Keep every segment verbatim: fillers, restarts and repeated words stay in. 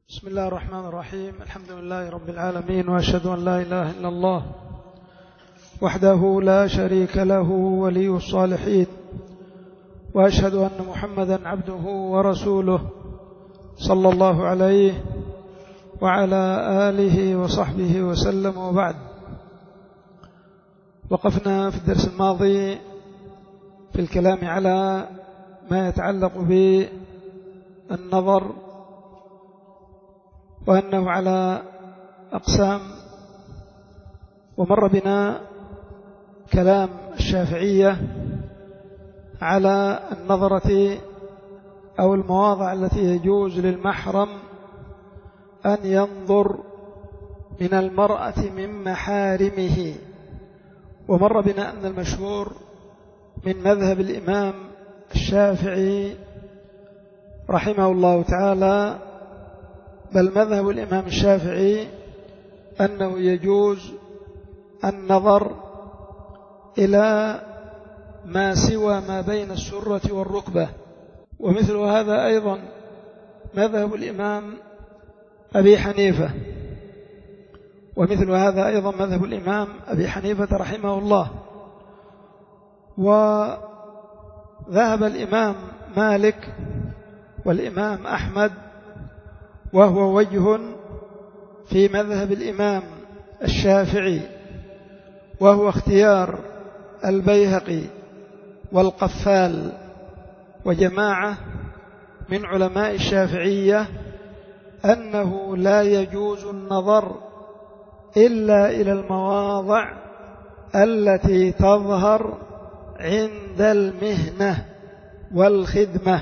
بسم الله الرحمن الرحيم. الحمد لله رب العالمين، وأشهد أن لا إله إلا الله وحده لا شريك له ولي الصالحين، وأشهد أن محمدا عبده ورسوله صلى الله عليه وعلى آله وصحبه وسلم. وبعد، وقفنا في الدرس الماضي في الكلام على ما يتعلق بالنظر، وأنه على أقسام، ومر بنا كلام الشافعية على النظرة أو المواضع التي يجوز للمحرم أن ينظر من المرأة من محارمه. ومر بنا أن المشهور من مذهب الإمام الشافعي رحمه الله تعالى، بل مذهب الإمام الشافعي، أنه يجوز النظر إلى ما سوى ما بين السرة والركبة. ومثل هذا أيضا مذهب الإمام أبي حنيفة، ومثل هذا أيضا مذهب الإمام أبي حنيفة رحمه الله. وذهب الإمام مالك والإمام أحمد، وهو وجه في مذهب الإمام الشافعي، وهو اختيار البيهقي والقفال وجماعة من علماء الشافعية، أنه لا يجوز النظر إلا إلى المواضع التي تظهر عند المهنة والخدمة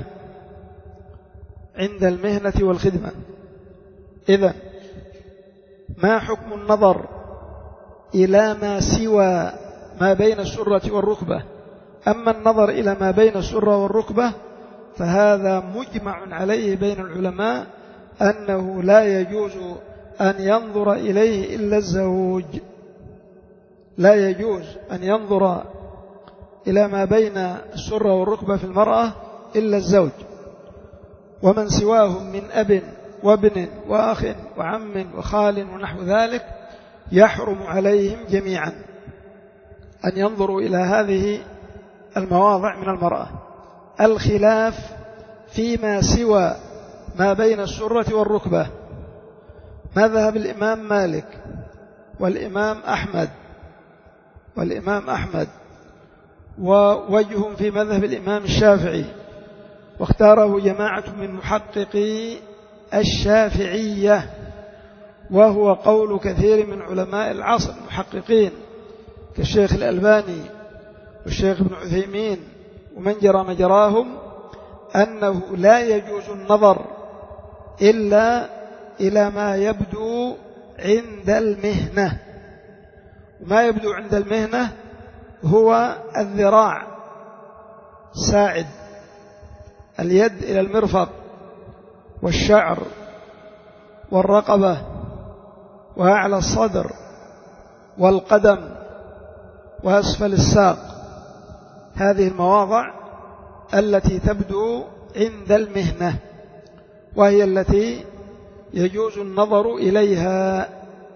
عند المهنة والخدمة. إذن ما حكم النظر إلى ما سوى ما بين السرة والركبة؟ أما النظر إلى ما بين السرة والركبة فهذا مجمع عليه بين العلماء أنه لا يجوز أن ينظر إليه إلا الزوج. لا يجوز أن ينظر إلى ما بين السرة والركبة في المرأة إلا الزوج، ومن سواهم من أب وابن وأخ وعم وخال ونحو ذلك يحرم عليهم جميعا أن ينظروا إلى هذه المواضع من المرأة. الخلاف فيما سوى ما بين السرة والركبة مذهب الإمام مالك والإمام أحمد والإمام أحمد ووجه في مذهب الإمام الشافعي، واختاره جماعة من محققي الشافعية، وهو قول كثير من علماء العصر المحققين كالشيخ الألباني والشيخ ابن عثيمين ومن جرى مجراهم، أنه لا يجوز النظر إلا إلى ما يبدو عند المهنة. وما يبدو عند المهنة هو الذراع ساعد، اليد إلى المرفق، والشعر، والرقبة، وأعلى الصدر، والقدم، وأسفل الساق. هذه المواضع التي تبدو عند المهنة، وهي التي يجوز النظر إليها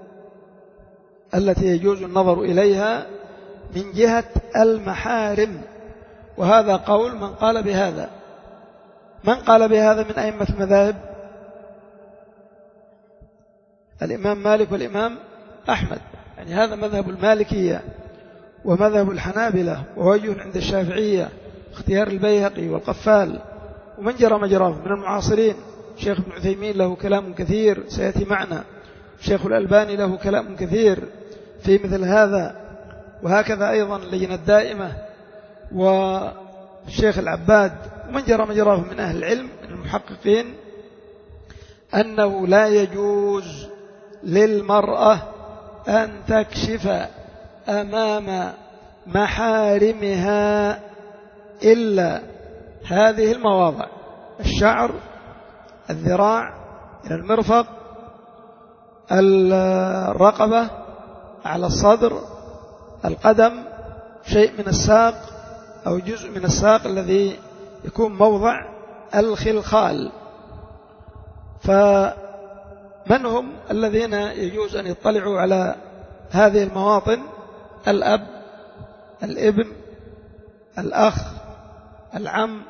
التي يجوز النظر إليها من جهة المحارم. وهذا قول من قال بهذا. من قال بهذا من أئمة المذاهب؟ الإمام مالك والإمام أحمد، يعني هذا مذهب المالكية ومذهب الحنابلة، ووجه عند الشافعية اختيار البيهقي والقفال ومن جرى مجراه من المعاصرين. شيخ ابن عثيمين له كلام كثير سيأتي معنا، شيخ الألباني له كلام كثير في مثل هذا، وهكذا أيضا اللجنة الدائمة والشيخ العباد ومن جرى مجراه من أهل العلم من المحققين، أنه لا يجوز للمرأة أن تكشف أمام محارمها إلا هذه المواضع: الشعر، الذراع إلى المرفق، الرقبة، على الصدر، القدم، شيء من الساق أو جزء من الساق الذي يكون موضع الخلخال. من هم الذين يجوز أن يطلعوا على هذه المواطن؟ الأب، الابن، الأخ، العم،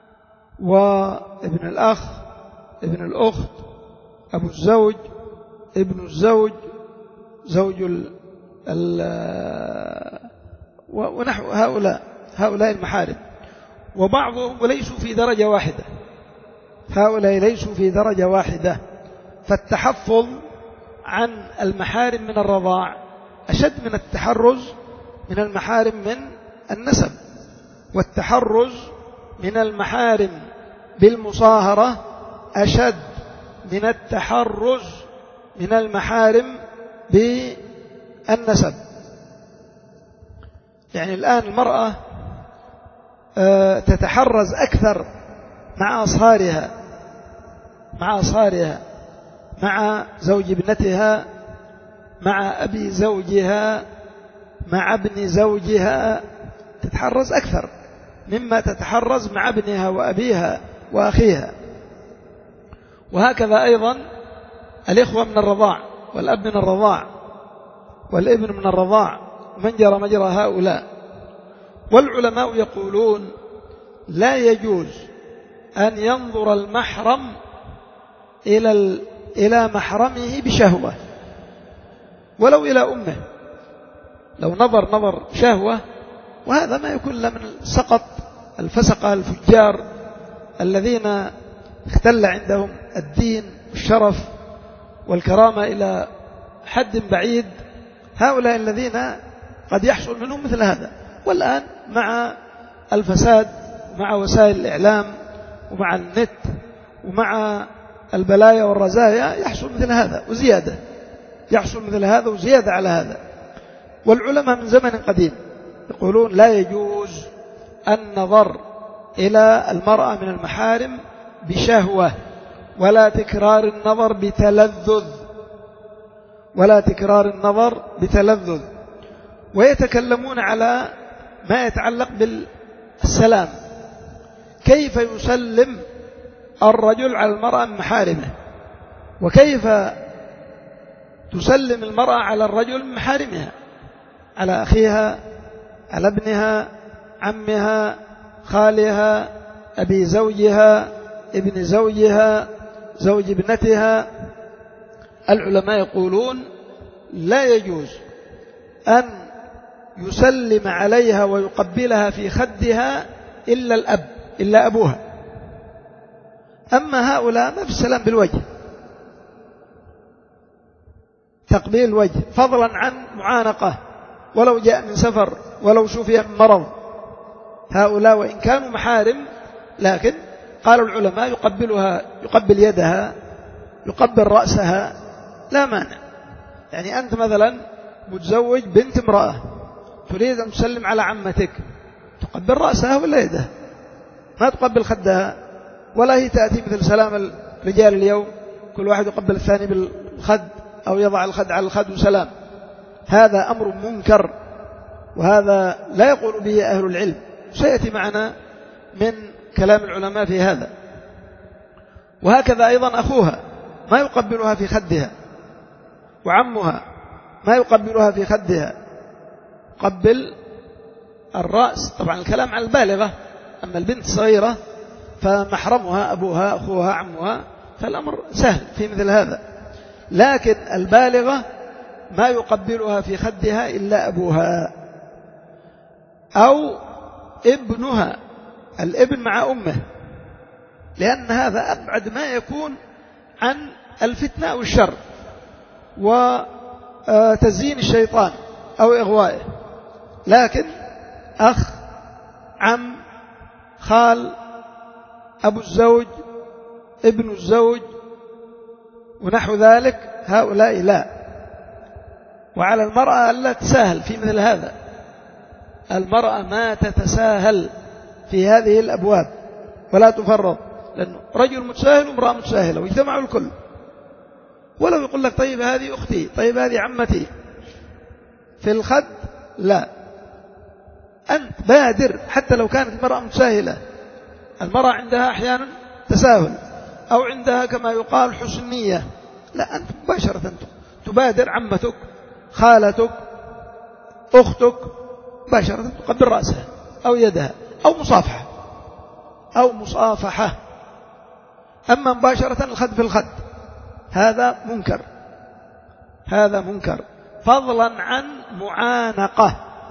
وابن الأخ، ابن الأخت، أبو الزوج، ابن الزوج، زوج ال ال ونحو هؤلاء هؤلاء المحارم. وبعضهم ليسوا في درجة واحدة، هؤلاء ليسوا في درجة واحدة، فالتحفظ عن المحارم من الرضاع أشد من التحرز من المحارم من النسب، والتحرز من المحارم بالمصاهرة أشد من التحرز من المحارم بالنسب. يعني الآن المرأة تتحرز أكثر مع أصهارها مع أصهارها مع زوج ابنتها، مع أبي زوجها، مع ابن زوجها، تتحرز أكثر مما تتحرز مع ابنها وأبيها وأخيها. وهكذا أيضا الإخوة من الرضاع، والأب من الرضاع، والابن من الرضاع، من جرى مجرى هؤلاء. والعلماء يقولون لا يجوز أن ينظر المحرم إلى إلى محرمه بشهوة ولو إلى أمه، لو نظر نظر شهوة، وهذا ما يكون إلا من السقط الفسقة الفجار الذين اختل عندهم الدين والشرف والكرامة إلى حد بعيد، هؤلاء الذين قد يحصل منهم مثل هذا. والآن مع الفساد ومع وسائل الإعلام ومع النت ومع البلايا والرزايا يحصل مثل هذا وزيادة، يحصل مثل هذا وزيادة على هذا. والعلماء من زمن قديم يقولون لا يجوز النظر إلى المرأة من المحارم بشهوة، ولا تكرار النظر بتلذذ ولا تكرار النظر بتلذذ. ويتكلمون على ما يتعلق بالسلام، كيف يسلم الرجل على المرأة من محارمه، وكيف تسلم المرأة على الرجل من محارمها، على أخيها، على ابنها، عمها، خالها، أبي زوجها، ابن زوجها، زوج ابنتها. العلماء يقولون لا يجوز أن يسلم عليها ويقبلها في خدها إلا الأب، إلا أبوها. أما هؤلاء ما في السلام بالوجه، تقبيل الوجه، فضلا عن معانقة ولو جاء من سفر، ولو شفي من مرض. هؤلاء وإن كانوا محارم، لكن قال العلماء يقبلها، يقبل يدها، يقبل رأسها، لا مانع. يعني أنت مثلا متزوج بنت امرأة، تريد أن تسلم على عمتك، تقبل رأسها ولا يدها، ما تقبل خدها. ولا هي تأتي مثل سلام الرجال اليوم، كل واحد يقبل الثاني بالخد أو يضع الخد على الخد وسلام. هذا أمر منكر، وهذا لا يقول به أهل العلم، سيأتي معنا من كلام العلماء في هذا. وهكذا أيضا أخوها ما يقبلها في خدها، وعمها ما يقبلها في خدها، قبل الرأس. طبعا الكلام عن البالغة، أما البنت الصغيرة فمحرمها أبوها، أخوها، عمها، فالأمر سهل في مثل هذا. لكن البالغة ما يقبلها في خدها إلا أبوها أو ابنها، الابن مع أمه، لأن هذا أبعد ما يكون عن الفتنة والشر وتزيين الشيطان أو إغوائه. لكن أخ، عم، خال، أبو الزوج، ابن الزوج ونحو ذلك، هؤلاء لا. وعلى المرأة ألا تساهل في مثل هذا، المرأة ما تتساهل في هذه الأبواب ولا تفرط، لأنه رجل متساهل وامرأة متساهلة ويجتمعوا الكل. ولو يقول لك طيب هذه أختي، طيب هذه عمتي، في الخد لا، أنت بادر. حتى لو كانت المرأة متساهلة، المرأة عندها أحيانا تساهل، أو عندها كما يقال حسنية، لا، أنت مباشرة أنت تبادر عمتك، خالتك، أختك، مباشرة تقبل رأسها أو يدها أو مصافحة أو مصافحة. أما مباشرة الخد في الخد هذا منكر، هذا منكر، فضلا عن معانقة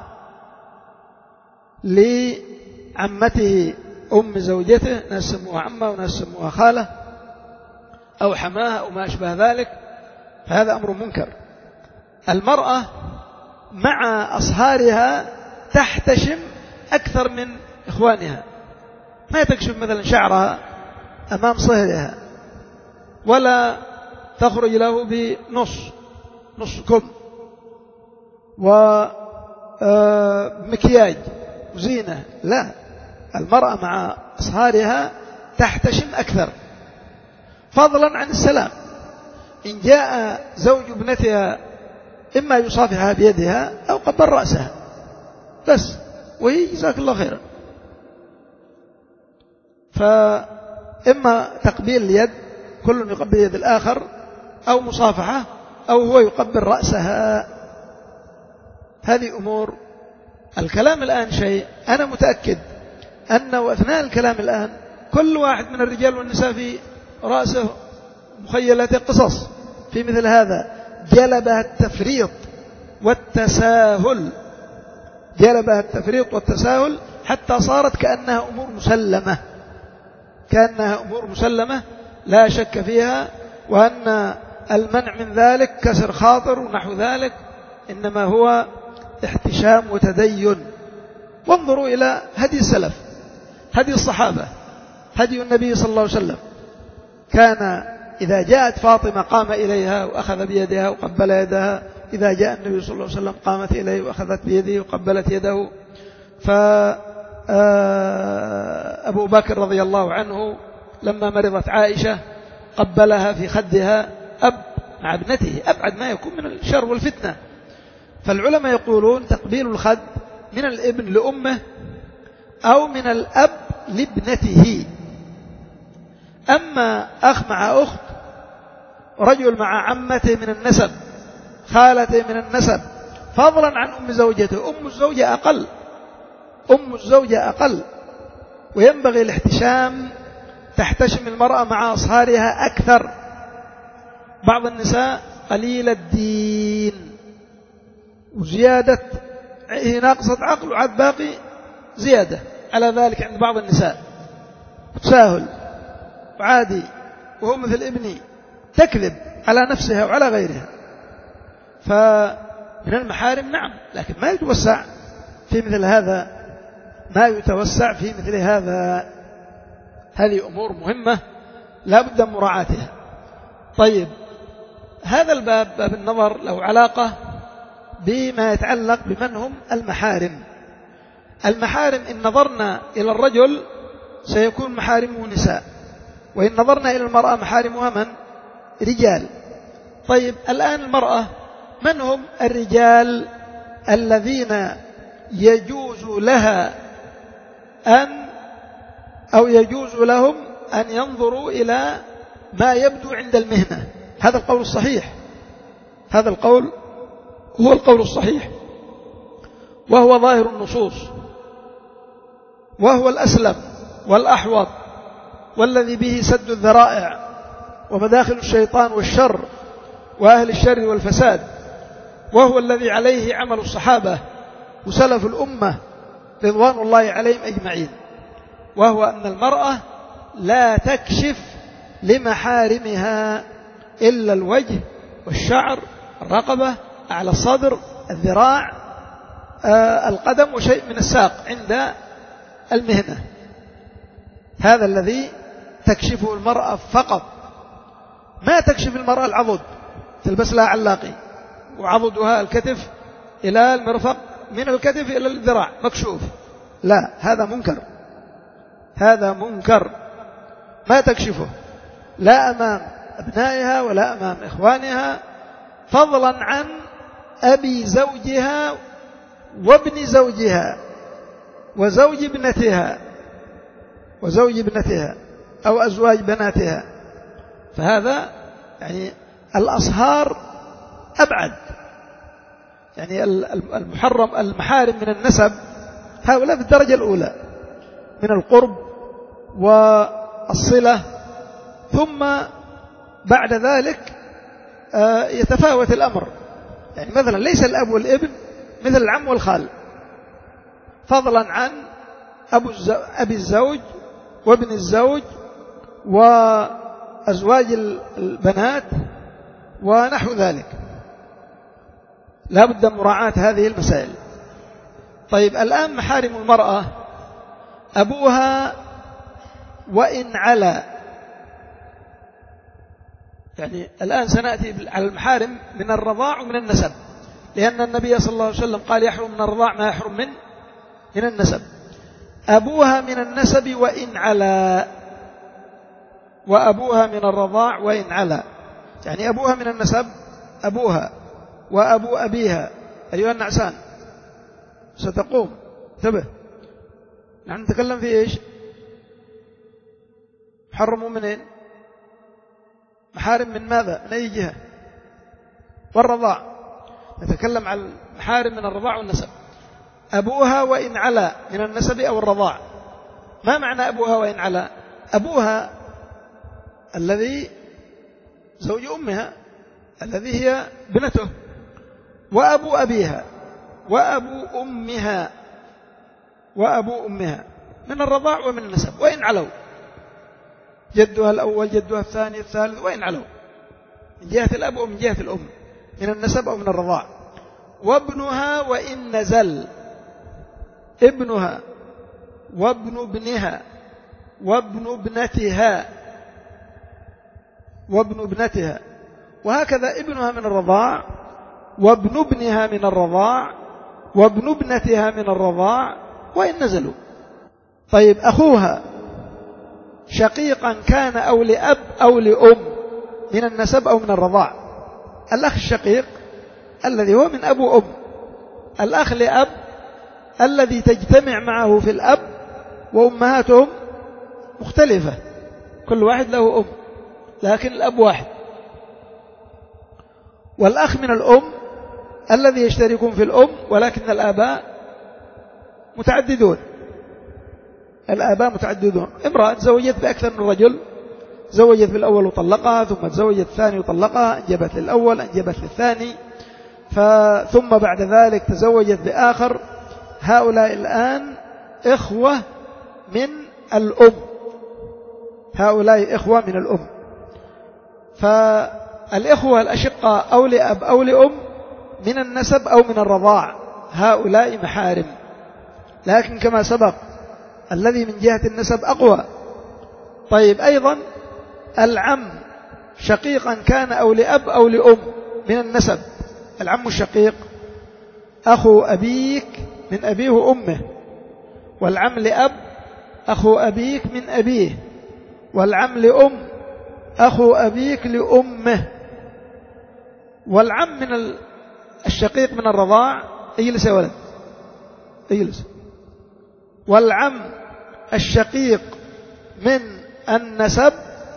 لعمته أم زوجته، ناس سموها عمة وناس سموها خالة أو حماها أو ما أشبه ذلك، فهذا أمر منكر. المرأة مع أصهارها تحتشم أكثر من إخوانها، ما تكشف مثلا شعرها أمام صهرها، ولا تخرج له بنص نص كم ومكياج وزينة، لا، المرأة مع أصهارها تحتشم أكثر، فضلا عن السلام. إن جاء زوج ابنتها إما يصافحها بيدها أو قبل رأسها بس، وهي جزاك الله خيرا، فإما تقبيل اليد، كل يقبل يد الآخر، أو مصافحة، أو هو يقبل رأسها. هذه أمور. الكلام الآن شيء أنا متأكد أنه أثناء الكلام الآن كل واحد من الرجال والنساء في رأسه مخيلة قصص في مثل هذا، جلبها التفريط والتساهل، جلبها التفريط والتساهل حتى صارت كأنها أمور مسلمة، كأنها أمور مسلمة لا شك فيها، وأن المنع من ذلك كسر خاطر ونحو ذلك، إنما هو احتشام وتدين. وانظروا إلى هدي السلف، هدي الصحابة، هدي النبي صلى الله عليه وسلم، كان إذا جاءت فاطمة قام إليها وأخذ بيدها وقبل يدها، إذا جاء النبي صلى الله عليه وسلم قامت إليه وأخذت بيده وقبلت يده. فأبو بكر رضي الله عنه لما مرضت عائشة قبلها في خدها، أب مع ابنته، أبعد ما يكون من الشر والفتنة. فالعلماء يقولون تقبيل الخد من الابن لأمه أو من الأب لابنته. أما أخ مع أخت، رجل مع عمته من النسب، خالته من النسب، فضلا عن أم زوجته، أم الزوجة أقل، أم الزوجة أقل، وينبغي الاحتشام، تحتشم المرأة مع أصهارها أكثر. بعض النساء قليل الدين وزيادة، هي ناقصة عقل وعاد باقي زيادة على ذلك عند بعض النساء، تساهل وعادي، وهو مثل ابني، تكذب على نفسها وعلى غيرها. فمن المحارم نعم، لكن ما يتوسع في مثل هذا، ما يتوسع في مثل هذا. هذه أمور مهمة لا بد من مراعاتها. طيب، هذا الباب، باب النظر، له علاقة بما يتعلق بمن هم المحارم. المحارم إن نظرنا إلى الرجل سيكون محارمه نساء، وإن نظرنا إلى المرأة محارمها من؟ رجال. طيب، الآن المرأة من هم الرجال الذين يجوز لها أن أو يجوز لهم أن ينظروا إلى ما يبدو عند المهنة؟ هذا القول الصحيح، هذا القول هو القول الصحيح، وهو ظاهر النصوص، وهو الأسلم والأحوط، والذي به سد الذرائع ومداخل الشيطان والشر وأهل الشر والفساد، وهو الذي عليه عمل الصحابة وسلف الأمة رضوان الله عليهم أجمعين، وهو أن المرأة لا تكشف لمحارمها إلا الوجه والشعر، الرقبة، أعلى الصدر، الذراع، آه القدم، وشيء من الساق عند المهنة. هذا الذي تكشفه المرأة فقط. ما تكشف المرأة العضد، تلبس لها علاقي وعضدها الكتف إلى المرفق، من الكتف إلى الذراع مكشوف، لا، هذا منكر، هذا منكر. ما تكشفه لا أمام أبنائها ولا أمام إخوانها، فضلا عن أبي زوجها وابن زوجها وزوج ابنتها وزوج ابنتها أو أزواج بناتها. فهذا يعني الأصهار أبعد، يعني المحرم المحارم من النسب هؤلاء في الدرجة الأولى من القرب والصلة، ثم بعد ذلك يتفاوت الأمر. يعني مثلا ليس الأب والابن مثل العم والخال، فضلا عن أبو أبي الزوج وابن الزوج وأزواج البنات ونحو ذلك، لا بد من مراعاة هذه المسائل. طيب الآن محارم المرأة أبوها وإن علا، يعني الآن سنأتي على المحارم من الرضاع ومن النسب، لأن النبي صلى الله عليه وسلم قال يحرم من الرضاع ما يحرم من من النسب. أبوها من النسب وإن علا، وأبوها من الرضاع وإن علا، يعني أبوها من النسب أبوها وأبو أبيها. أيها النعسان ستقوم انتبه، نحن نتكلم في إيش؟ محرموا منين؟ محارم من ماذا؟ من أي جهة؟ والرضاع، نتكلم عن محارم من الرضاع والنسب. أبوها وإن علا من النسب أو الرضاع. ما معنى أبوها وإن علا؟ أبوها الذي زوج أمها الذي هي بنته، وأبو أبيها وأبو أمها وأبو أمها من الرضاع ومن النسب وإن علوا، جدها الأول جدها الثاني الثالث وإن علوا، من جهة الأب ومن جهة الأم، من النسب أو من الرضاع. وابنها وإن نزل، ابنها وابن ابنها وابن ابنتها وابن ابنتها، وهكذا ابنها من الرضاع وابن ابنها من الرضاع وابن ابنتها من الرضاع وإن نزلوا. طيب أخوها شقيقا كان أو لأب أو لأم من النسب أو من الرضاع. الأخ الشقيق الذي هو من أب وأم، الأخ لأب الذي تجتمع معه في الأب وأمهاتهم مختلفة، كل واحد له أم لكن الأب واحد. والأخ من الأم الذي يشتركون في الأم ولكن الآباء متعددون، الآباء متعددون. امرأة تزوجت بأكثر من رجل، زوجت بالأول وطلقها، ثم تزوجت الثاني وطلقها، أنجبت للأول أنجبت للثاني، ثم بعد ذلك تزوجت بآخر. هؤلاء الآن إخوة من الأم، هؤلاء إخوة من الأم. فالإخوة الأشقاء أو لأب أو لأم من النسب أو من الرضاع، هؤلاء محارم، لكن كما سبق الذي من جهة النسب أقوى. طيب أيضا العم شقيقا كان أو لأب أو لأم من النسب، العم الشقيق أخو أبيك من أبيه وأمه، والعم لأب أخو أبيك من أبيه، والعم لأم أخو أبيك لأمه. والعم من الشقيق من الرضاع، اجلس يا ولد اجلس. والعم الشقيق من النسب،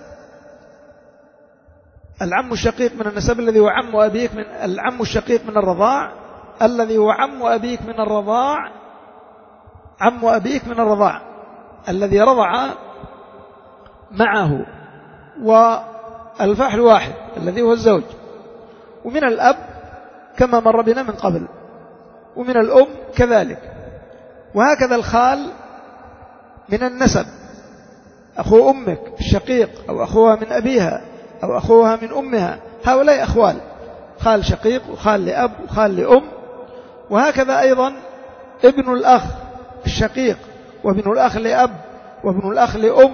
العم الشقيق من النسب الذي هو عم أبيك من العم الشقيق من الرضاع، الذي هو عم أبيك من الرضاع، عم أبيك من الرضاع الذي رضع معه، والفحل واحد الذي هو الزوج. ومن الأب كما مر بنا من قبل، ومن الأم كذلك. وهكذا الخال من النسب، أخو أمك الشقيق أو أخوها من أبيها أو أخوها من أمها، هؤلاء أخوال، خال شقيق وخال لأب وخال لأم. وهكذا أيضا ابن الأخ الشقيق وابن الأخ لأب وابن الأخ لأم،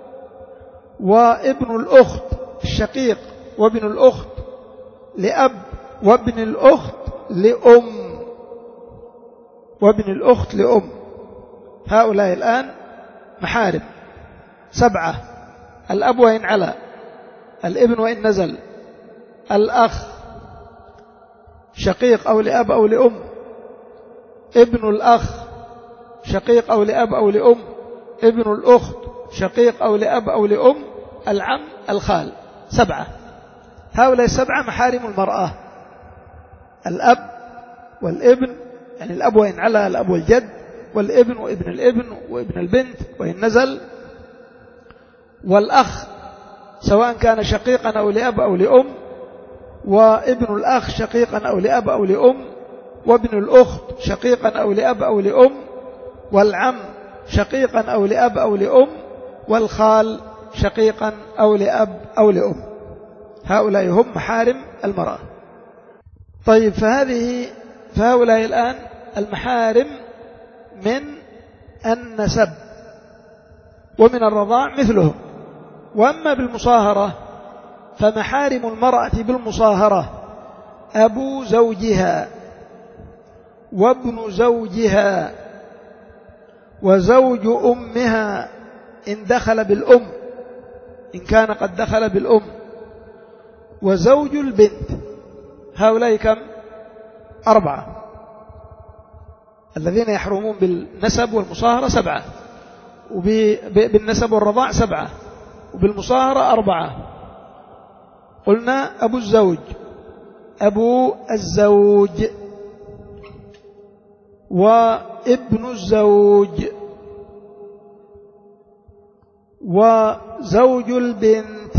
وابن الأخت الشقيق وابن الأخت لأب وابن الأخت لأم وابن الأخت لأم. هؤلاء الآن محارم سبعة: الأب وإن علا، الابن وإن نزل، الأخ شقيق أو لأب أو لأم، ابن الأخ شقيق أو لأب أو لأم، ابن الأخت شقيق أو لأب أو لأم، العم، الخال. سبعة. هؤلاء السبعة محارم المرأة: الأب والابن، يعني الأب وإن علا، الأب والجد، والابن وابن الابن وابن البنت وإن نزل، والأخ سواء كان شقيقا أو لأب أو لأم، وابن الأخ شقيقا أو لأب أو لأم، وابن الأخت شقيقا أو لأب أو لأم، والعم شقيقا أو لأب أو لأم، والخال شقيقا أو لأب أو لأم. هؤلاء هم محارم المرأة. طيب، فهذه فهؤلاء الآن المحارم من النسب، ومن الرضاع مثلهم. وأما بالمصاهرة فمحارم المرأة بالمصاهرة أبو زوجها وابن زوجها وزوج أمها إن دخل بالأم، إن كان قد دخل بالأم، وزوج البنت. هؤلاء كم؟ أربعة. الذين يحرمون بالنسب والمصاهرة سبعة، وبالنسب والرضاع سبعة، وبالمصاهرة أربعة. قلنا أبو الزوج، أبو الزوج، وابن الزوج، وزوج البنت،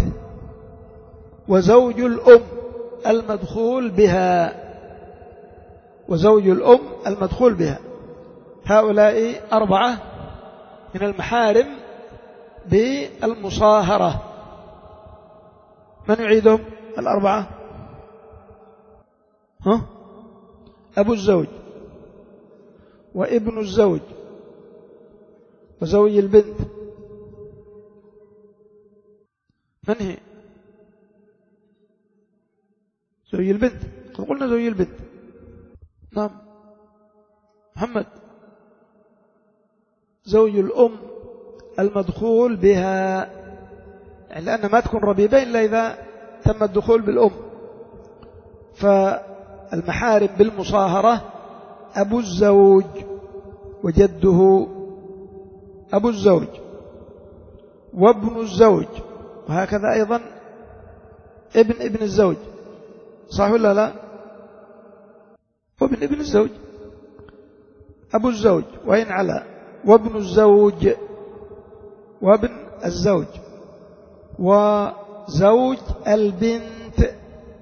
وزوج الأم المدخول بها، وزوج الأم المدخول بها. هؤلاء أربعة من المحارم بالمصاهرة. من يعيدهم الأربعة؟ ها؟ أبو الزوج، وابن الزوج، وزوج البنت. من هي؟ زوج البنت. قلنا زوج البنت. نعم محمد. زوج الأم المدخول بها، يعني لأن ما تكون ربيبة إلا إذا تم الدخول بالأم. فالمحارم بالمصاهرة أبو الزوج وجده أبو الزوج، وابن الزوج، وهكذا أيضا ابن ابن الزوج. صح ولا لا؟ وابن ابن الزوج أبو الزوج وإن علا، وابن الزوج، وابن الزوج، وزوج البنت،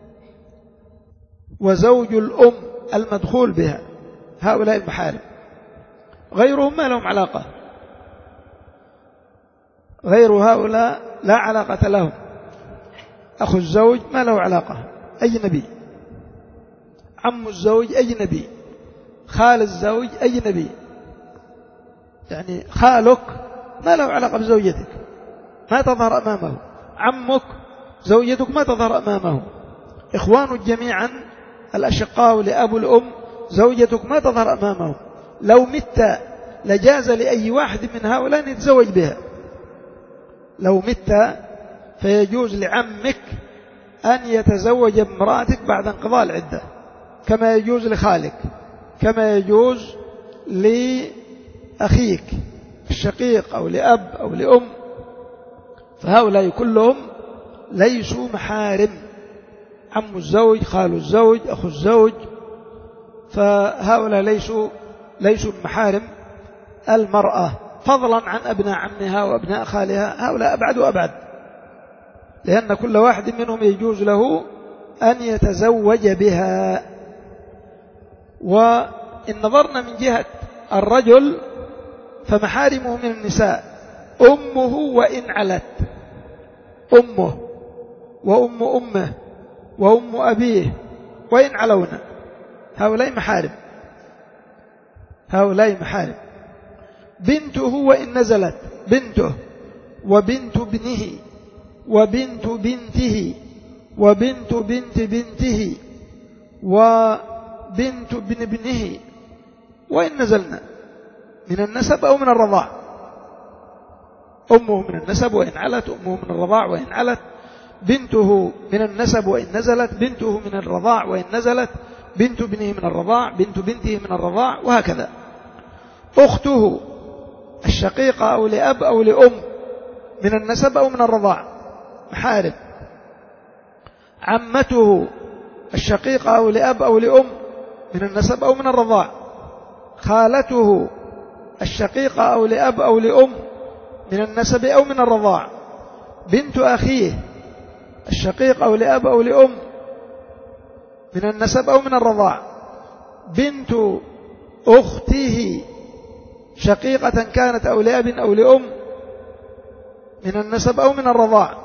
وزوج الأم المدخول بها. هؤلاء المحارم. غيرهم ما لهم علاقة، غير هؤلاء لا علاقة لهم. أخو الزوج ما له علاقة، أجنبي. عم الزوج أجنبي. خال الزوج أجنبي. يعني خالك ما له علاقة بزوجتك، ما تظهر أمامه. عمك زوجتك ما تظهر أمامه. إخوانك جميعا الأشقاء لأبو الأم زوجتك ما تظهر أمامه. لو مت لجاز لأي واحد من هؤلاء أن يتزوج بها. لو مت فيجوز لعمك أن يتزوج بامرأتك بعد انقضاء العدة، كما يجوز لخالك، كما يجوز لأخيك الشقيق أو لأب أو لأم. فهؤلاء كلهم ليسوا محارم. عم الزوج، خال الزوج، أخو الزوج، فهؤلاء ليسوا ليسوا محارم المرأة، فضلا عن أبناء عمها وأبناء خالها. هؤلاء أبعد وأبعد، لأن كل واحد منهم يجوز له أن يتزوج بها. وإن نظرنا من جهة الرجل فمحارمه من النساء أمه وإن علت، أمه وأم أمه وأم أبيه وإن علونا، هؤلاء محارم. هؤلاء محارم. بنته وإن نزلت، بنته وبنت ابنه وبنت بنته وبنت بنت بنته وبنت ابن ابنه وإن نزلنا من النسب أو من الرضاع. أمه من النسب وإن علت، أمه من الرضاع وإن علت. بنته من النسب وإن نزلت، بنته من الرضاع وإن نزلت. بنت ابنه من الرضاع، بنت بنته من الرضاع، وهكذا. أخته الشقيقة أو لأب أو لأم من النسب أو من الرضاع محارم. عمته الشقيقة أو لأب أو لأم من النسب أو من الرضاع، خالته الشقيقة أو لأب أو لأم من النسب أو من الرضاع، بنت أخيه الشقيق أو لأب أو لأم من النسب أو من الرضاع، بنت أخته شقيقة كانت أو لأب أو لأم من النسب أو من الرضاع.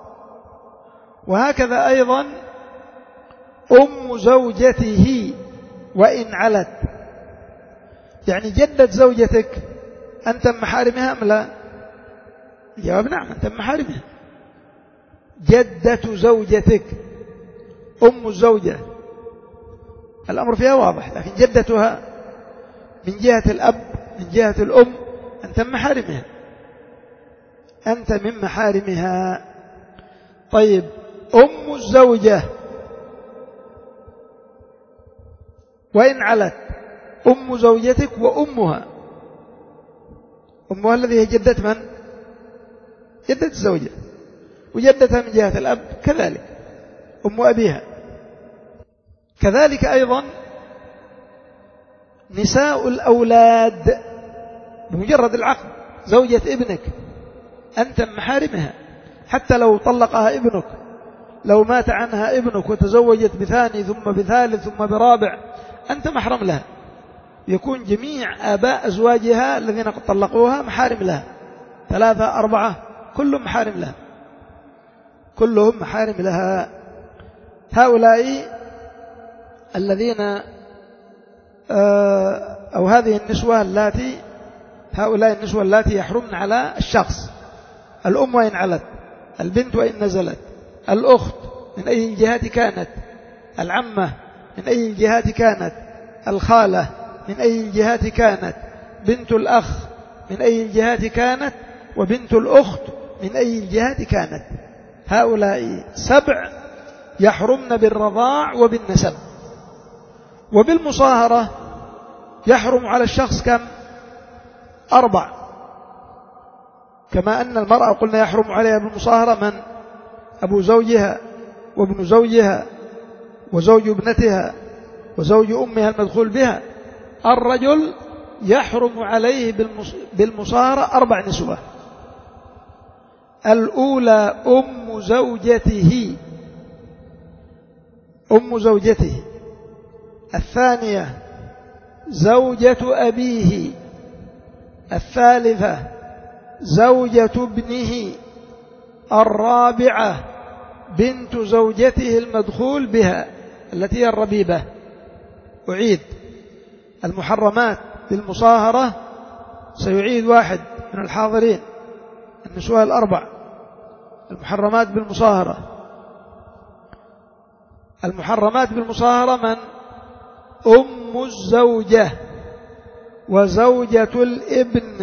وهكذا أيضا أم زوجته وإن علت، يعني جدة زوجتك أنت من محارمها أم لا؟ الجواب نعم، أنت من محارمها. جدة زوجتك أم الزوجة الأمر فيها واضح، لكن جدتها من جهة الأب من جهة الأم أنت من محارمها، أنت من محارمها. طيب أم الزوجة وإن علت، أم زوجتك وأمها، أمها الذي هي جدة من؟ جدة الزوجة، وجدتها من جهة الأب كذلك أم أبيها. كذلك أيضا نساء الأولاد بمجرد العقد، زوجة ابنك أنت من محارمها، حتى لو طلقها ابنك، لو مات عنها ابنك وتزوجت بثاني ثم بثالث ثم برابع أنت محرم لها، يكون جميع آباء أزواجها الذين قد طلقوها محارم لها، ثلاثة أربعة كلهم محارم لها، كلهم محارم لها. هؤلاء الذين أو هذه النسوة اللاتي هؤلاء النسوة اللاتي يحرمن على الشخص: الأم وإن علت، البنت وإن نزلت، الأخت من أي الجهات كانت، العمة من أي الجهات كانت، الخالة من أي الجهات كانت، بنت الأخ من أي الجهات كانت، وبنت الأخت من أي الجهات كانت. هؤلاء سبع يحرمن بالرضاع وبالنسب. وبالمصاهرة يحرم على الشخص كم؟ أربع، كما أن المرأة قلنا يحرم عليها بالمصاهرة من؟ أبو زوجها وابن زوجها وزوج ابنتها وزوج أمها المدخول بها. الرجل يحرم عليه بالمصاهرة أربع نسوة: الأولى أم زوجته أم زوجته، الثانية زوجة أبيه، الثالثة زوجة ابنه، الرابعة بنت زوجته المدخول بها التي هي الربيبة. أعيد: المحرمات بالمصاهرة سيعيد واحد من الحاضرين النسوة الأربع. المحرمات بالمصاهرة المحرمات بالمصاهرة من؟ أم الزوجة وزوجة الابن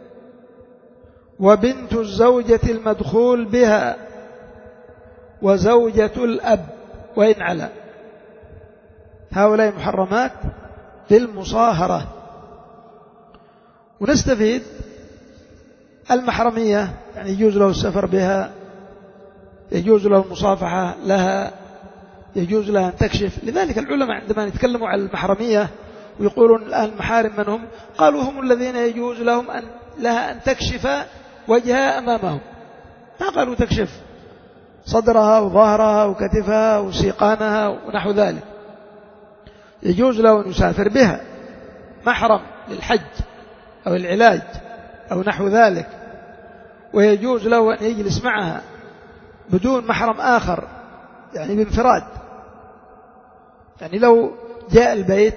وبنت الزوجة المدخول بها وزوجة الأب وإن على. هؤلاء محرمات بالمصاهرة. ونستفيد المحرمية، يعني يجوز له السفر بها، يجوز له المصافحة لها، يجوز لها أن تكشف. لذلك العلماء عندما يتكلموا عن المحرمية ويقولون الآن المحارم من هم؟ قالوا هم الذين يجوز لهم أن لها أن تكشف وجهها أمامهم، ما قالوا تكشف صدرها وظهرها وكتفها وسيقانها ونحو ذلك. يجوز له أن يسافر بها محرم للحج أو العلاج أو نحو ذلك، ويجوز له أن يجلس معها بدون محرم آخر، يعني بانفراد. يعني لو جاء البيت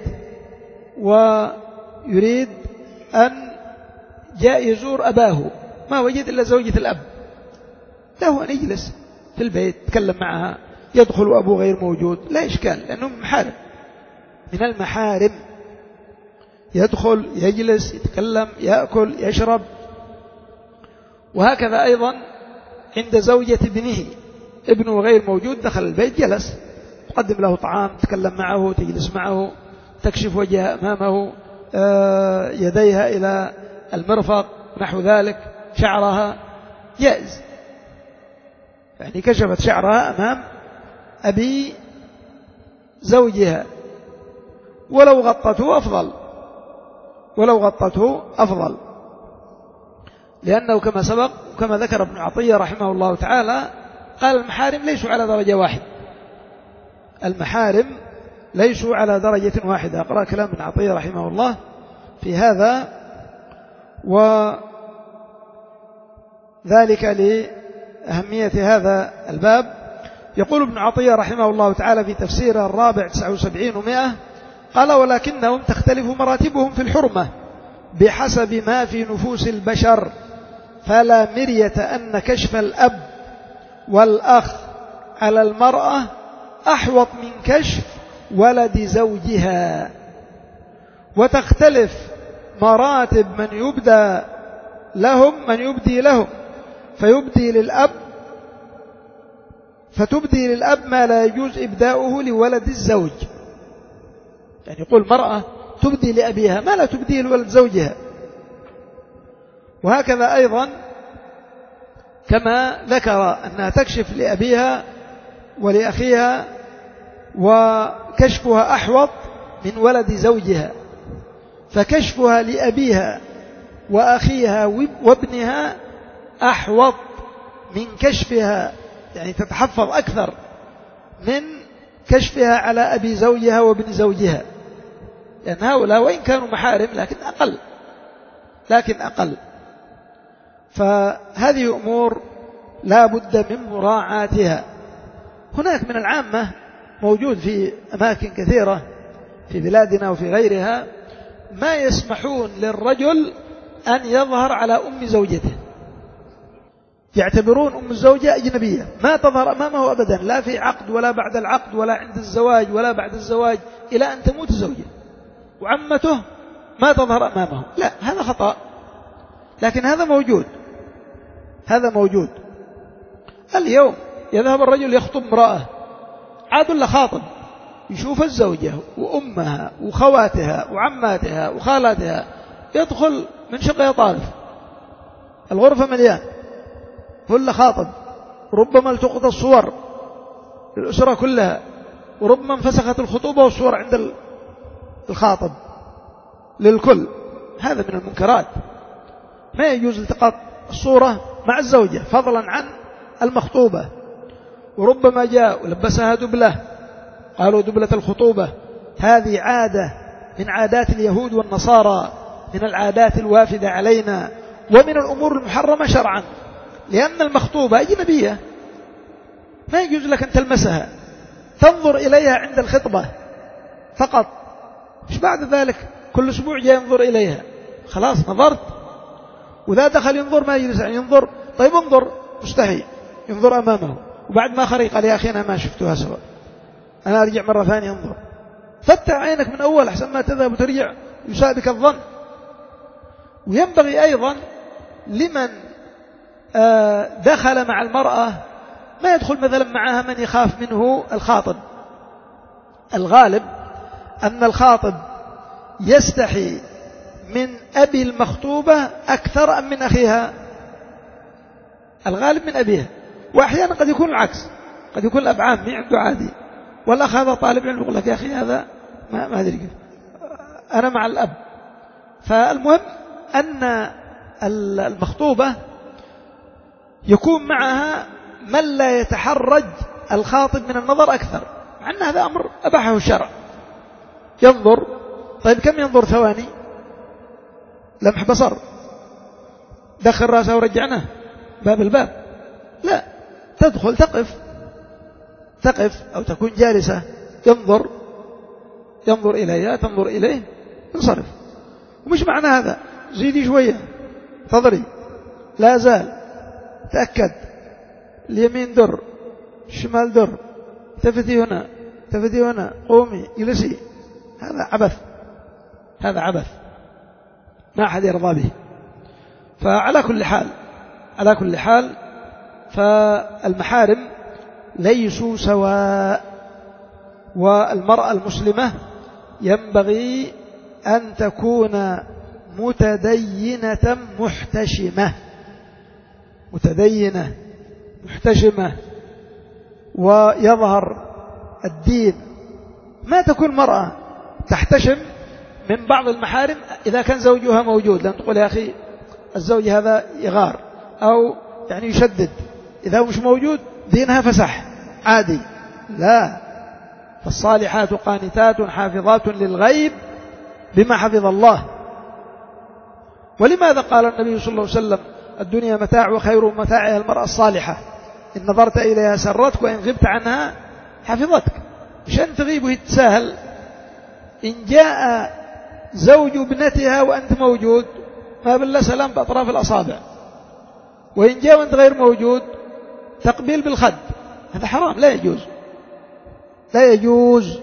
ويريد أن جاء يزور أباه ما وجد إلا زوجة الأب، له أن يجلس في البيت يتكلم معها، يدخل أبوه غير موجود، لا إشكال، لأنه محارم من المحارم، يدخل يجلس يتكلم يأكل يشرب. وهكذا أيضا عند زوجة ابنه، ابنه غير موجود، دخل البيت جلس، تقدم له طعام، تتكلم معه، تجلس معه، تكشف وجهها أمامه، يديها إلى المرفق نحو ذلك، شعرها جائز، يعني كشفت شعرها أمام أبي زوجها، ولو غطته أفضل، ولو غطته أفضل، لأنه كما سبق وكما ذكر ابن عطية رحمه الله تعالى قال المحارم ليسوا على درجة واحدة، المحارم ليسوا على درجة واحدة. أقرأ كلام ابن عطية رحمه الله في هذا، وذلك لأهمية هذا الباب. يقول ابن عطية رحمه الله تعالى في تفسير الرابع تسعة وسبعين ومائة قال ولكنهم تختلف مراتبهم في الحرمة بحسب ما في نفوس البشر، فلا مرية أن كشف الأب والأخ على المرأة أحوط من كشف ولد زوجها، وتختلف مراتب من يبدى لهم من يبدي لهم فيبدي للأب فتبدي للأب ما لا يجوز إبداؤه لولد الزوج، يعني يقول مرأة تبدي لأبيها ما لا تبدي لولد زوجها. وهكذا أيضا كما ذكر أنها تكشف لأبيها ولأخيها وكشفها أحوط من ولد زوجها، فكشفها لأبيها وأخيها وابنها أحوط من كشفها، يعني تتحفظ أكثر من كشفها على أبي زوجها وابن زوجها، لأن هؤلاء وإن كانوا محارم لكن أقل لكن أقل فهذه أمور لا بد من مراعاتها. هناك من العامة موجود في أماكن كثيرة في بلادنا وفي غيرها ما يسمحون للرجل أن يظهر على أم زوجته، يعتبرون أم الزوجة أجنبية ما تظهر أمامه أبدا، لا في عقد ولا بعد العقد ولا عند الزواج ولا بعد الزواج إلى أن تموت الزوجة، وعمته ما تظهر أمامه، لا هذا خطأ، لكن هذا موجود هذا موجود اليوم. يذهب الرجل يخطب امرأة عاد له خاطب، يشوف الزوجة وأمها وخواتها وعماتها وخالاتها، يدخل من شقة طارف، الغرفة مليان، هو له خاطب، ربما التقط الصور للأسرة كلها، وربما انفسخت الخطوبة والصور عند الخاطب للكل. هذا من المنكرات، ما يجوز التقاط الصورة مع الزوجة فضلا عن المخطوبة، وربما جاء ولبسها دبلة، قالوا دبلة الخطوبة، هذه عادة من عادات اليهود والنصارى، من العادات الوافدة علينا ومن الأمور المحرمة شرعا، لأن المخطوبة أجنبية ما يجوز لك أن تلمسها، تنظر إليها عند الخطبة فقط، مش بعد ذلك كل أسبوع جاء ينظر إليها، خلاص نظرت، وإذا دخل ينظر ما يجلس يعني ينظر، طيب انظر، مستحي ينظر أمامه، وبعد ما خريق قال يا أخي أنا ما شفتها سوا، أنا أرجع مرة ثانية انظر، فتح عينك من أول أحسن ما تذهب وترجع يسابك الظن. وينبغي أيضا لمن دخل مع المرأة ما يدخل مثلا معها من يخاف منه الخاطب، الغالب أن الخاطب يستحي من أبي المخطوبة أكثر أم من أخيها، الغالب من أبيها، وأحيانا قد يكون العكس، قد يكون الأب عامي عنده عادي، والأخ هذا طالب علم يقول لك يا أخي هذا ما, ما أدري كيف أنا مع الأب. فالمهم أن المخطوبة يكون معها من لا يتحرج الخاطب من النظر أكثر، مع أن هذا أمر أباحه الشرع، ينظر، طيب كم ينظر؟ ثواني، لمح بصر، دخل رأسه ورجعناه باب الباب، لا، تدخل تقف تقف أو تكون جالسة، ينظر ينظر إليها، تنظر إليه، انصرف. ومش معنى هذا زيدي شوية، تضري، لا زال، تأكد، اليمين در، الشمال در، تفتي هنا تفتي هنا، قومي جلسي، هذا عبث، هذا عبث ما أحد يرضى به. فعلى كل حال على كل حال فالمحارم ليسوا سواء، والمرأة المسلمة ينبغي أن تكون متدينة محتشمة، متدينة محتشمة، ويظهر الدين ما تكون مرأة تحتشم من بعض المحارم إذا كان زوجها موجود، لأن تقول يا أخي الزوج هذا يغار أو يعني يشدد، إذا مش موجود دينها فسح عادي. لا، فالصالحات قانتات حافظات للغيب بما حفظ الله. ولماذا قال النبي صلى الله عليه وسلم الدنيا متاع وخير متاعها المرأة الصالحة، إن نظرت إليها سرتك وإن غبت عنها حفظتك. مشان تغيب ويتساهل. إن جاء زوج ابنتها وأنت موجود ما بالله سلام بأطراف الأصابع، وإن جاء وأنت غير موجود تقبيل بالخد، هذا حرام لا يجوز، لا يجوز،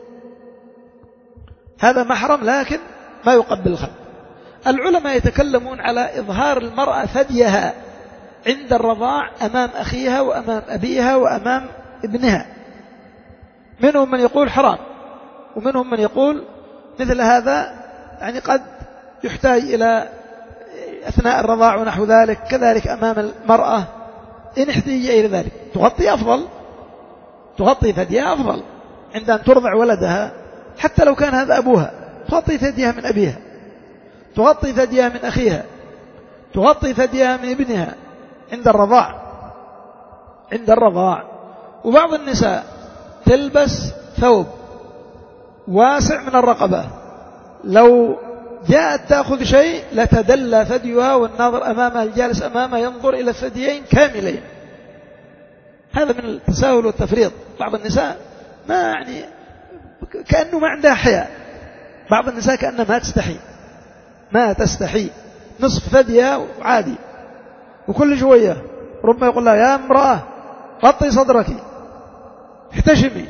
هذا محرم لكن ما يقبل الخد. العلماء يتكلمون على إظهار المرأة ثديها عند الرضاع أمام أخيها وأمام أبيها وأمام ابنها. منهم من يقول حرام، ومنهم من يقول مثل هذا يعني قد يحتاج إلى أثناء الرضاع ونحو ذلك، كذلك أمام المرأة إن احتاج إلى ذلك تغطي أفضل، تغطي ثديها أفضل عند أن ترضع ولدها، حتى لو كان هذا أبوها تغطي ثديها من أبيها، تغطي ثديها من أخيها، تغطي ثديها من ابنها عند الرضاع، عند الرضاع. وبعض النساء تلبس ثوب واسع من الرقبة، لو جاءت تأخذ شيء لتدلى ثديها والناظر أمامها الجالس أمامها ينظر إلى الثديين كاملين. هذا من التساهل والتفريط. بعض النساء ما يعني كأنه ما عندها حياء، بعض النساء كأنها ما تستحي، ما تستحي، نصف ثديها عادي، وكل شوية ربما يقول لها يا امرأة غطي صدرك احتشمي.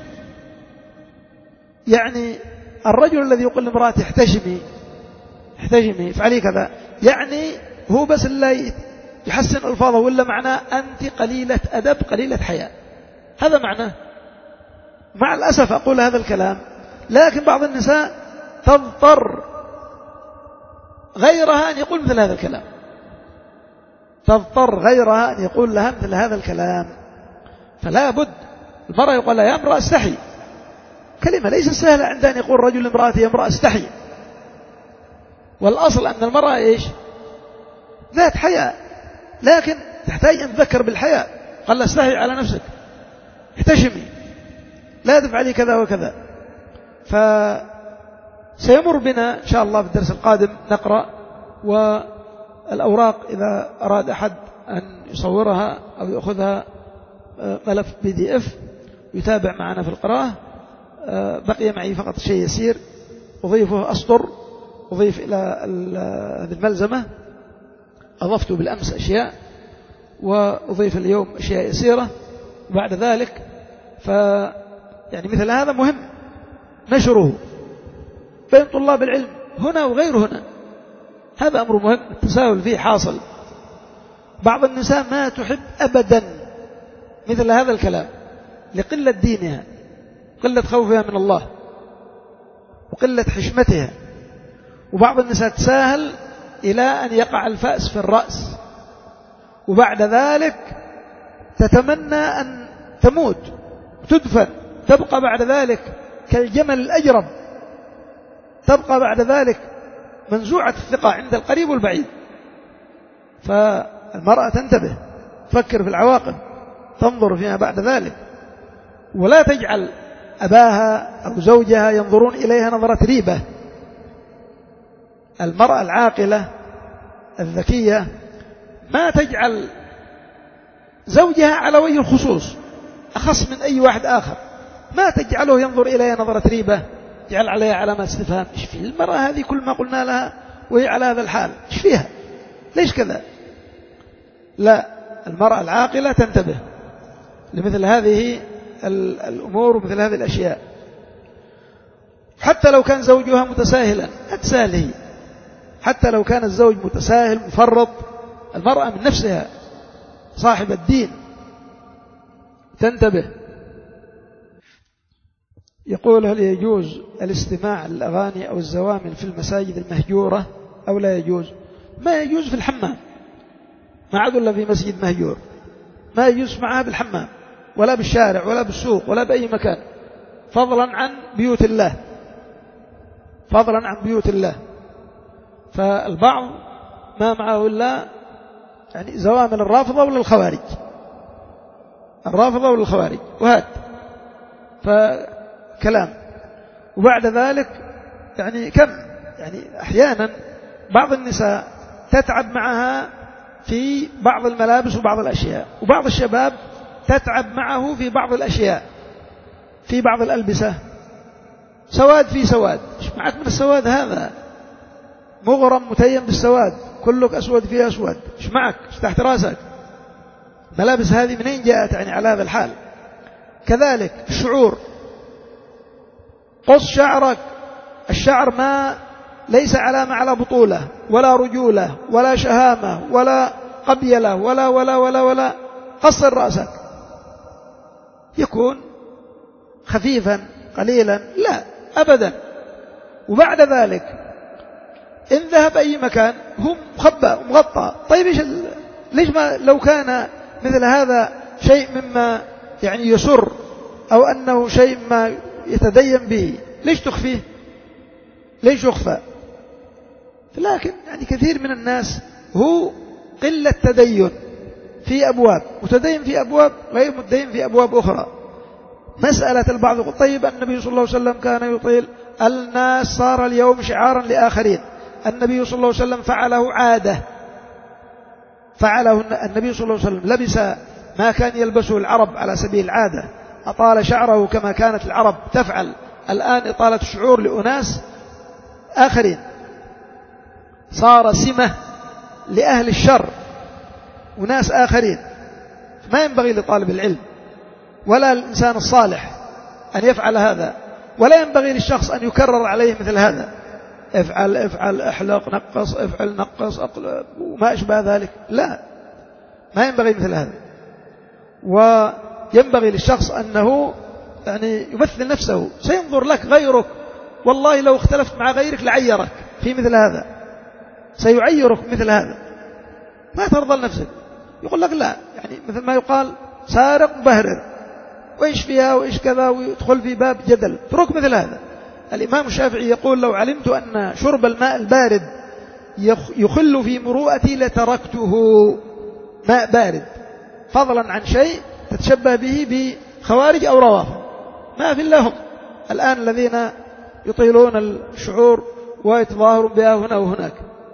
يعني الرجل الذي يقول لامرأته احتشمي احتشمي افعلي كذا، يعني هو بس اللي يحسن ألفاظه، ولا معناه أنت قليلة أدب قليلة حياء، هذا معناه. مع الأسف أقول هذا الكلام، لكن بعض النساء تضطر غيرها أن يقول مثل هذا الكلام، تضطر غيرها أن يقول لها مثل هذا الكلام. فلا بد المرأة يقول لها يا امرأة استحي، كلمة ليس سهلة عند أن يقول رجل لامرأته يا امرأة استحي. والأصل أن المرأة إيش؟ ذات حياء، لكن تحتاج أن تذكر بالحياء. قال لها استحي على نفسك، احتشمي، لا تفعلي كذا وكذا. فسيمر بنا إن شاء الله في الدرس القادم نقرأ، والأوراق إذا أراد أحد أن يصورها أو يأخذها ملف بي دي اف يتابع معنا في القراءة. بقي معي فقط شيء يسير أضيفه، أسطر أضيف إلى هذه الملزمة، أضفت بالأمس أشياء وأضيف اليوم أشياء يسيرة. وبعد ذلك ف يعني مثل هذا مهم نشره بين طلاب العلم هنا وغير هنا، هذا أمر مهم، التساهل فيه حاصل. بعض النساء ما تحب أبدا مثل هذا الكلام لقلة دينها، قلة خوفها من الله، وقلة حشمتها. وبعض النساء تساهل إلى أن يقع الفأس في الرأس، وبعد ذلك تتمنى أن تموت تدفن، تبقى بعد ذلك كالجمل الأجرب، تبقى بعد ذلك منزوعة الثقة عند القريب والبعيد. فالمرأة تنتبه، تفكر في العواقب، تنظر فيما بعد ذلك، ولا تجعل أباها أو زوجها ينظرون إليها نظرة ريبة. المرأة العاقلة الذكية ما تجعل زوجها على وجه الخصوص أخص من أي واحد آخر، ما تجعله ينظر إليها نظرة ريبة، تجعل عليها علامة استفهام. إيش في المرأة هذه كل ما قلنا لها وهي على هذا الحال، إيش فيها، ليش كذا؟ لا، المرأة العاقلة تنتبه لمثل هذه الأمور ومثل هذه الأشياء. حتى لو كان زوجها متساهلا أتساهله، حتى لو كان الزوج متساهل مفرط، المرأة من نفسها صاحب الدين تنتبه. يقول هل يجوز الاستماع للأغاني أو الزوامل في المساجد المهجورة أو لا يجوز؟ ما يجوز في الحمام، ما عاد إلا في مسجد مهجور، ما يجوز معها بالحمام ولا بالشارع ولا بالسوق ولا بأي مكان، فضلا عن بيوت الله، فضلا عن بيوت الله. فالبعض ما معه إلا يعني زوامل الرافضة ولا الخوارج، الرافضة ولا الخوارج، وهذا فكلام. وبعد ذلك يعني كم يعني أحيانا بعض النساء تتعب معها في بعض الملابس وبعض الأشياء، وبعض الشباب تتعب معه في بعض الأشياء، في بعض الألبسة، سواد في سواد. ايش معك من السواد هذا؟ مغرم متيم بالسواد، كلك أسود فيه أسود، ايش معك؟ ايش تحت راسك؟ ملابس هذه منين جاءت يعني على هذا الحال؟ كذلك الشعور، قص شعرك. الشعر ما ليس علامة على بطولة ولا رجولة ولا شهامة ولا قبيلة ولا ولا ولا ولا. قصر رأسك، يكون خفيفا قليلا، لا أبدا. وبعد ذلك إن ذهب أي مكان هم مخبى ومغطى. طيب إيش ليش ما لو كان مثل هذا شيء مما يعني يسر أو أنه شيء ما يتدين به، ليش تخفيه؟ ليش يخفى؟ لكن يعني كثير من الناس هو قلة تدين في أبواب، متدين في أبواب غير متدين في أبواب أخرى. مسألة البعض طيب النبي صلى الله عليه وسلم كان يطيل، الناس صار اليوم شعارا لآخرين. النبي صلى الله عليه وسلم فعله عادة، فعله النبي صلى الله عليه وسلم، لبس ما كان يلبسه العرب على سبيل العادة، أطال شعره كما كانت العرب تفعل. الآن إطالة الشعور لأناس آخرين صار سمة لأهل الشر وناس آخرين. ما ينبغي لطالب العلم ولا الإنسان الصالح أن يفعل هذا، ولا ينبغي للشخص أن يكرر عليه مثل هذا، افعل افعل احلق نقص افعل نقص اقلب وما أشبه ذلك. لا، ما ينبغي مثل هذا. وينبغي للشخص أنه يعني يمثل نفسه. سينظر لك غيرك، والله لو اختلفت مع غيرك لعيرك في مثل هذا، سيعيرك مثل هذا، ما ترضى لنفسك. يقول لك لا، يعني مثل ما يقال سارق مبهرر، وإيش فيها وإيش كذا، ويدخل في باب جدل. اترك مثل هذا. الإمام الشافعي يقول لو علمت أن شرب الماء البارد يخل في مروءتي لتركته، ماء بارد، فضلا عن شيء تتشبه به بخوارج أو روافض، ما في إلا هم الآن الذين يطيلون الشعور ويتظاهرون بها هنا وهناك.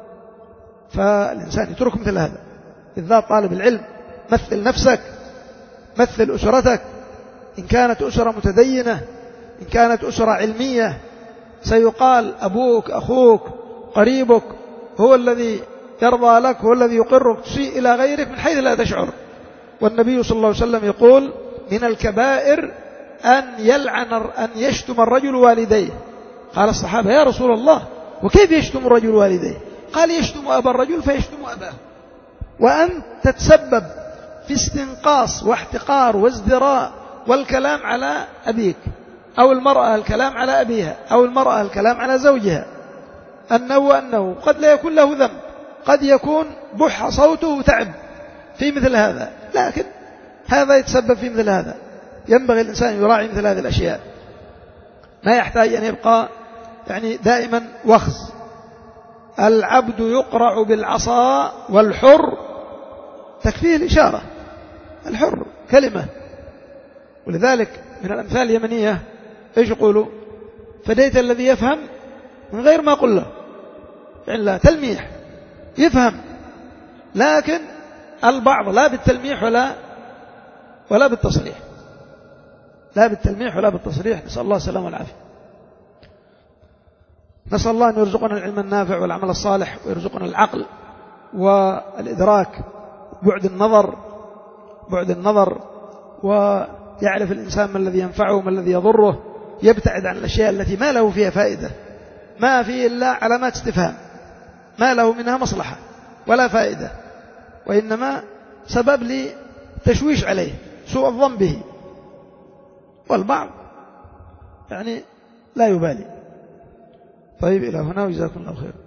فالإنسان يترك مثل هذا، بالذات طالب العلم. مثل نفسك، مثل أسرتك، إن كانت أسرة متدينة، إن كانت أسرة علمية، سيقال أبوك أخوك قريبك هو الذي يرضى لك، هو الذي يقرك، تسيء إلى غيرك من حيث لا تشعر. والنبي صلى الله عليه وسلم يقول من الكبائر أن يلعن أن يشتم الرجل والديه. قال الصحابة يا رسول الله وكيف يشتم الرجل والديه؟ قال يشتم أبا الرجل فيشتم أباه. وأن تتسبب في استنقاص واحتقار وازدراء والكلام على أبيك، أو المرأة الكلام على أبيها، أو المرأة الكلام على زوجها، أنه وأنه قد لا يكون له ذنب، قد يكون بح صوته وتعب في مثل هذا، لكن هذا يتسبب في مثل هذا. ينبغي الإنسان يراعي مثل هذه الأشياء، ما يحتاج أن يبقى يعني دائما وخز. العبد يقرع بالعصا والحر تكفيه الإشارة، الحر كلمة. ولذلك من الأمثال اليمنية إيش يقولوا؟ فديت الذي يفهم من غير ما قل له، يعني لا تلميح، يفهم. لكن البعض لا بالتلميح ولا ولا بالتصريح، لا بالتلميح ولا بالتصريح. نسأل الله السلامة والعافية. نسأل الله أن يرزقنا العلم النافع والعمل الصالح، ويرزقنا العقل والإدراك، بعد النظر بعد النظر ويعرف الإنسان ما الذي ينفعه وما الذي يضره، يبتعد عن الأشياء التي ما له فيها فائدة، ما فيه إلا علامات استفهام، ما له منها مصلحة ولا فائدة، وإنما سبب لتشويش عليه، سوء الظن به. والبعض يعني لا يبالي. طيب إلى هنا وجزاكم الله خير.